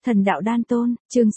Thần đạo đan tôn, chương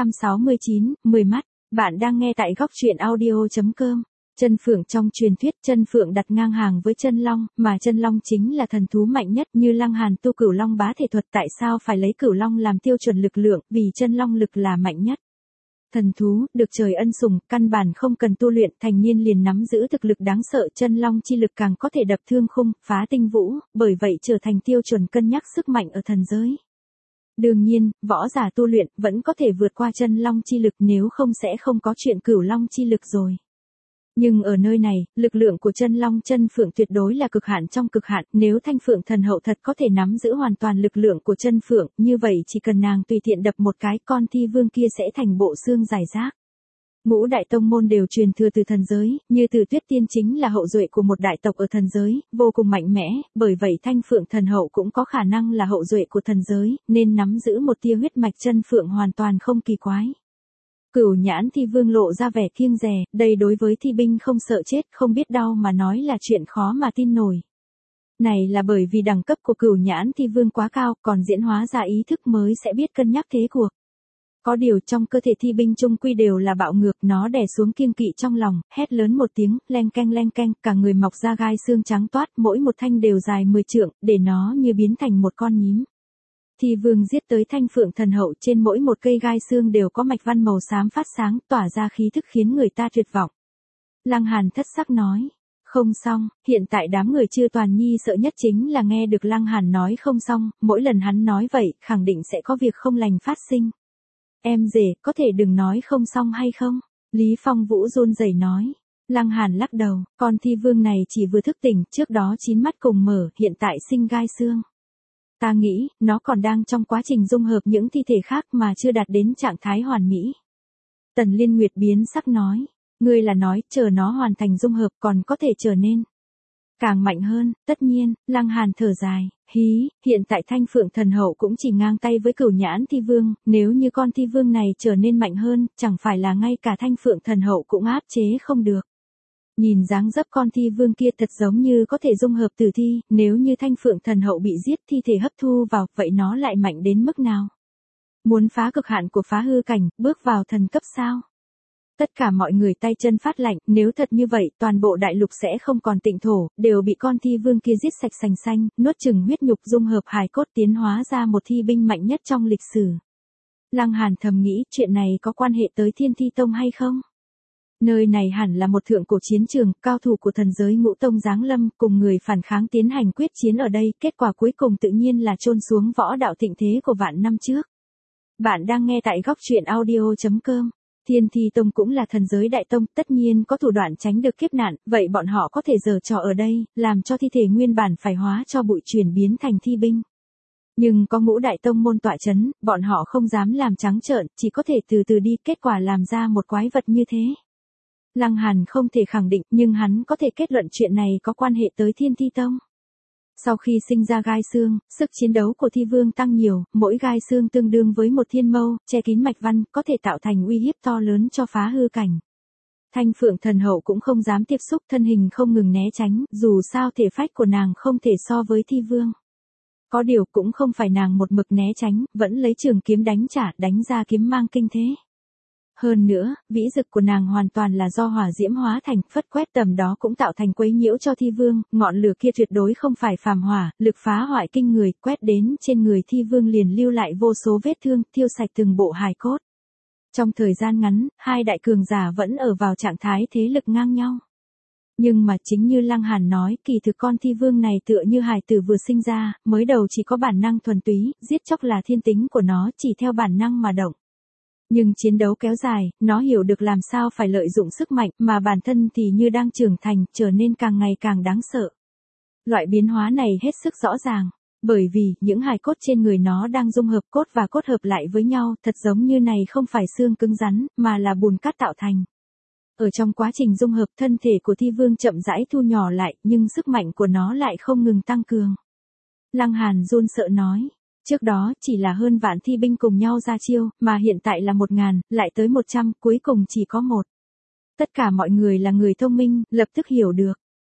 669, 10 mắt. Bạn đang nghe tại góc truyện audio.com. Chân phượng trong truyền thuyết, chân phượng đặt ngang hàng với chân long, mà chân long chính là thần thú mạnh nhất. Như Lăng Hàn tu cửu long bá thể thuật, tại sao phải lấy cửu long làm tiêu chuẩn lực lượng, vì chân long lực là mạnh nhất. Thần thú, được trời ân sủng, căn bản không cần tu luyện, thành niên liền nắm giữ thực lực đáng sợ. Chân long chi lực càng có thể đập thương khung, phá tinh vũ, bởi vậy trở thành tiêu chuẩn cân nhắc sức mạnh ở thần giới. Đương nhiên, võ giả tu luyện vẫn có thể vượt qua chân long chi lực, nếu không sẽ không có chuyện cửu long chi lực rồi. Nhưng ở nơi này, lực lượng của chân long chân phượng tuyệt đối là cực hạn trong cực hạn. Nếu Thanh Phượng thần hậu thật có thể nắm giữ hoàn toàn lực lượng của chân phượng, như vậy chỉ cần nàng tùy tiện đập một cái, con thi vương kia sẽ thành bộ xương giải rác. Ngũ đại tông môn đều truyền thừa từ thần giới, như Từ Tuyết Tiên chính là hậu duệ của một đại tộc ở thần giới, vô cùng mạnh mẽ, bởi vậy Thanh Phượng thần hậu cũng có khả năng là hậu duệ của thần giới, nên nắm giữ một tia huyết mạch chân phượng hoàn toàn không kỳ quái. Cửu nhãn thi vương lộ ra vẻ kiêng dè, đây đối với thi binh không sợ chết, không biết đau mà nói là chuyện khó mà tin nổi. Này là bởi vì đẳng cấp của cửu nhãn thi vương quá cao, còn diễn hóa ra ý thức mới sẽ biết cân nhắc thế cuộc. Có điều trong cơ thể thi binh chung quy đều là bạo ngược, nó đè xuống kiêng kỵ trong lòng, hét lớn một tiếng, leng keng, cả người mọc ra gai xương trắng toát, mỗi một thanh đều dài 10 trượng, để nó như biến thành một con nhím. Thi vương giết tới Thanh Phượng thần hậu, trên mỗi một cây gai xương đều có mạch văn màu xám phát sáng, tỏa ra khí thức khiến người ta tuyệt vọng. Lăng Hàn thất sắc nói, không xong, hiện tại đám người Chư Toàn Nhi sợ nhất chính là nghe được Lăng Hàn nói không xong, mỗi lần hắn nói vậy, khẳng định sẽ có việc không lành phát sinh. Em rể, có thể đừng nói không xong hay không? Lý Phong Vũ run rẩy nói. Lăng Hàn lắc đầu, con thi vương này chỉ vừa thức tỉnh, trước đó 9 mắt cùng mở, hiện tại sinh gai xương. Ta nghĩ, nó còn đang trong quá trình dung hợp những thi thể khác mà chưa đạt đến trạng thái hoàn mỹ. Tần Liên Nguyệt biến sắc nói, ngươi là nói, chờ nó hoàn thành dung hợp còn có thể trở nên càng mạnh hơn. Tất nhiên, Lăng Hàn thở dài, hiện tại Thanh Phượng thần hậu cũng chỉ ngang tay với cửu nhãn thi vương, nếu như con thi vương này trở nên mạnh hơn, chẳng phải là ngay cả Thanh Phượng thần hậu cũng áp chế không được. Nhìn dáng dấp con thi vương kia thật giống như có thể dung hợp tử thi, nếu như Thanh Phượng thần hậu bị giết, thi thể hấp thu vào, vậy nó lại mạnh đến mức nào? Muốn phá cực hạn của phá hư cảnh, bước vào thần cấp sao? Tất cả mọi người tay chân phát lạnh, nếu thật như vậy, toàn bộ đại lục sẽ không còn tịnh thổ, đều bị con thi vương kia giết sạch sành xanh, nuốt chửng huyết nhục, dung hợp hài cốt, tiến hóa ra một thi binh mạnh nhất trong lịch sử. Lăng Hàn thầm nghĩ, chuyện này có quan hệ tới Thiên Thi Tông hay không? Nơi này hẳn là một thượng cổ chiến trường, cao thủ của thần giới Ngũ Tông giáng lâm, cùng người phản kháng tiến hành quyết chiến ở đây, kết quả cuối cùng tự nhiên là chôn xuống võ đạo thịnh thế của vạn năm trước. Bạn đang nghe tại góc truyện audio.com. Thiên Thi Tông cũng là thần giới đại tông, tất nhiên có thủ đoạn tránh được kiếp nạn, vậy bọn họ có thể giở trò ở đây, làm cho thi thể nguyên bản phải hóa cho bụi chuyển biến thành thi binh. Nhưng có ngũ đại tông môn tọa chấn, bọn họ không dám làm trắng trợn, chỉ có thể từ từ đi, kết quả làm ra một quái vật như thế. Lăng Hàn không thể khẳng định, nhưng hắn có thể kết luận chuyện này có quan hệ tới Thiên Thi Tông. Sau khi sinh ra gai xương, sức chiến đấu của thi vương tăng nhiều, mỗi gai xương tương đương với một thiên mâu, che kín mạch văn, có thể tạo thành uy hiếp to lớn cho phá hư cảnh. Thanh Phượng thần hậu cũng không dám tiếp xúc, thân hình không ngừng né tránh, dù sao thể phách của nàng không thể so với thi vương. Có điều cũng không phải nàng một mực né tránh, vẫn lấy trường kiếm đánh trả, đánh ra kiếm mang kinh thế. Hơn nữa, vĩ dực của nàng hoàn toàn là do hỏa diễm hóa thành, phất quét tầm đó cũng tạo thành quấy nhiễu cho thi vương, ngọn lửa kia tuyệt đối không phải phàm hỏa, lực phá hoại kinh người, quét đến trên người thi vương liền lưu lại vô số vết thương, thiêu sạch từng bộ hài cốt. Trong thời gian ngắn, hai đại cường giả vẫn ở vào trạng thái thế lực ngang nhau. Nhưng mà chính như Lăng Hàn nói, kỳ thực con thi vương này tựa như hài tử vừa sinh ra, mới đầu chỉ có bản năng thuần túy, giết chóc là thiên tính của nó, chỉ theo bản năng mà động. Nhưng chiến đấu kéo dài, nó hiểu được làm sao phải lợi dụng sức mạnh, mà bản thân thì như đang trưởng thành, trở nên càng ngày càng đáng sợ. Loại biến hóa này hết sức rõ ràng, bởi vì những hài cốt trên người nó đang dung hợp, cốt và cốt hợp lại với nhau, thật giống như này không phải xương cứng rắn, mà là bùn cát tạo thành. Ở trong quá trình dung hợp, thân thể của thi vương chậm rãi thu nhỏ lại, nhưng sức mạnh của nó lại không ngừng tăng cường. Lăng Hàn run sợ nói. Trước đó chỉ là hơn vạn thi binh cùng nhau ra chiêu, mà hiện tại là 1000, lại tới 100, cuối cùng chỉ có 1. Tất cả mọi người là người thông minh, lập tức hiểu được.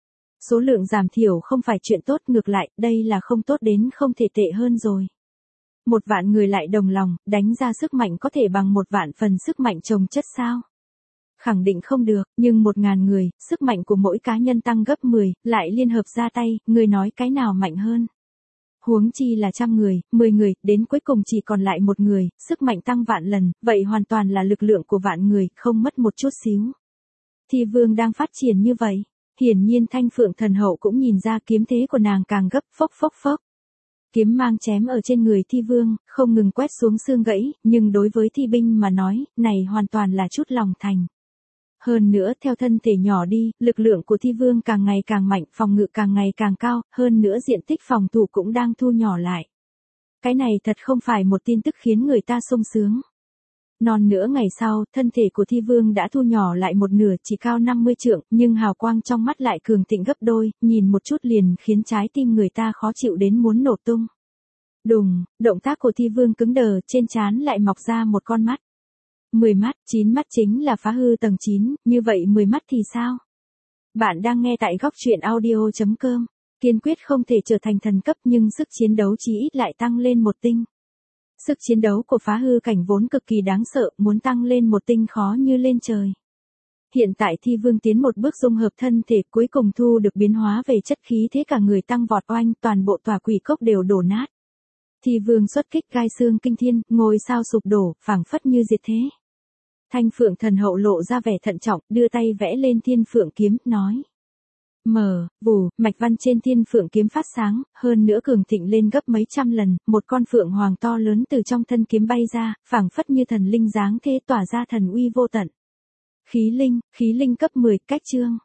Số lượng giảm thiểu không phải chuyện tốt, ngược lại, đây là không tốt đến không thể tệ hơn rồi. 1.000.000 người lại đồng lòng, đánh ra sức mạnh có thể bằng 1.000.000 phần sức mạnh chồng chất sao? Khẳng định không được, nhưng 1.000 người, sức mạnh của mỗi cá nhân tăng gấp 10, lại liên hợp ra tay, người nói cái nào mạnh hơn? Huống chi là 100 người, 10 người, đến cuối cùng chỉ còn lại 1 người, sức mạnh tăng vạn lần, vậy hoàn toàn là lực lượng của vạn người, không mất một chút xíu. Thi vương đang phát triển như vậy. Hiển nhiên Thanh Phượng Thần Hậu cũng nhìn ra kiếm thế của nàng càng gấp, phốc phốc phốc. Kiếm mang chém ở trên người thi vương, không ngừng quét xuống xương gãy, nhưng đối với thi binh mà nói, này hoàn toàn là chút lòng thành. Hơn nữa theo thân thể nhỏ đi, lực lượng của thi vương càng ngày càng mạnh, phòng ngự càng ngày càng cao, hơn nữa diện tích phòng thủ cũng đang thu nhỏ lại. Cái này thật không phải một tin tức khiến người ta sung sướng. Non nữa ngày sau, thân thể của thi vương đã thu nhỏ lại một nửa, chỉ cao 50 trượng, nhưng hào quang trong mắt lại cường thịnh gấp đôi, nhìn một chút liền khiến trái tim người ta khó chịu đến muốn nổ tung. Đùng, động tác của thi vương cứng đờ, trên trán lại mọc ra một con mắt. 10 mắt, 9 mắt chính là phá hư tầng 9, như vậy 10 mắt thì sao? Bạn đang nghe tại góc truyện audio.com. Kiên quyết không thể trở thành thần cấp nhưng sức chiến đấu chí ít lại tăng lên một tinh. Sức chiến đấu của phá hư cảnh vốn cực kỳ đáng sợ, muốn tăng lên một tinh khó như lên trời. Hiện tại thi vương tiến một bước dung hợp thân thể, cuối cùng thu được biến hóa về chất khí thế cả người tăng vọt oanh, toàn bộ tòa quỷ cốc đều đổ nát. Thi vương xuất kích gai xương kinh thiên, ngôi sao sụp đổ, phảng phất như diệt thế. Thanh Phượng Thần Hậu lộ ra vẻ thận trọng, đưa tay vẽ lên Thiên Phượng kiếm, nói. Mở, vù, mạch văn trên Thiên Phượng kiếm phát sáng, hơn nữa cường thịnh lên gấp mấy trăm lần, một con phượng hoàng to lớn từ trong thân kiếm bay ra, phảng phất như thần linh dáng thế tỏa ra thần uy vô tận. Khí linh cấp 10, cách chương.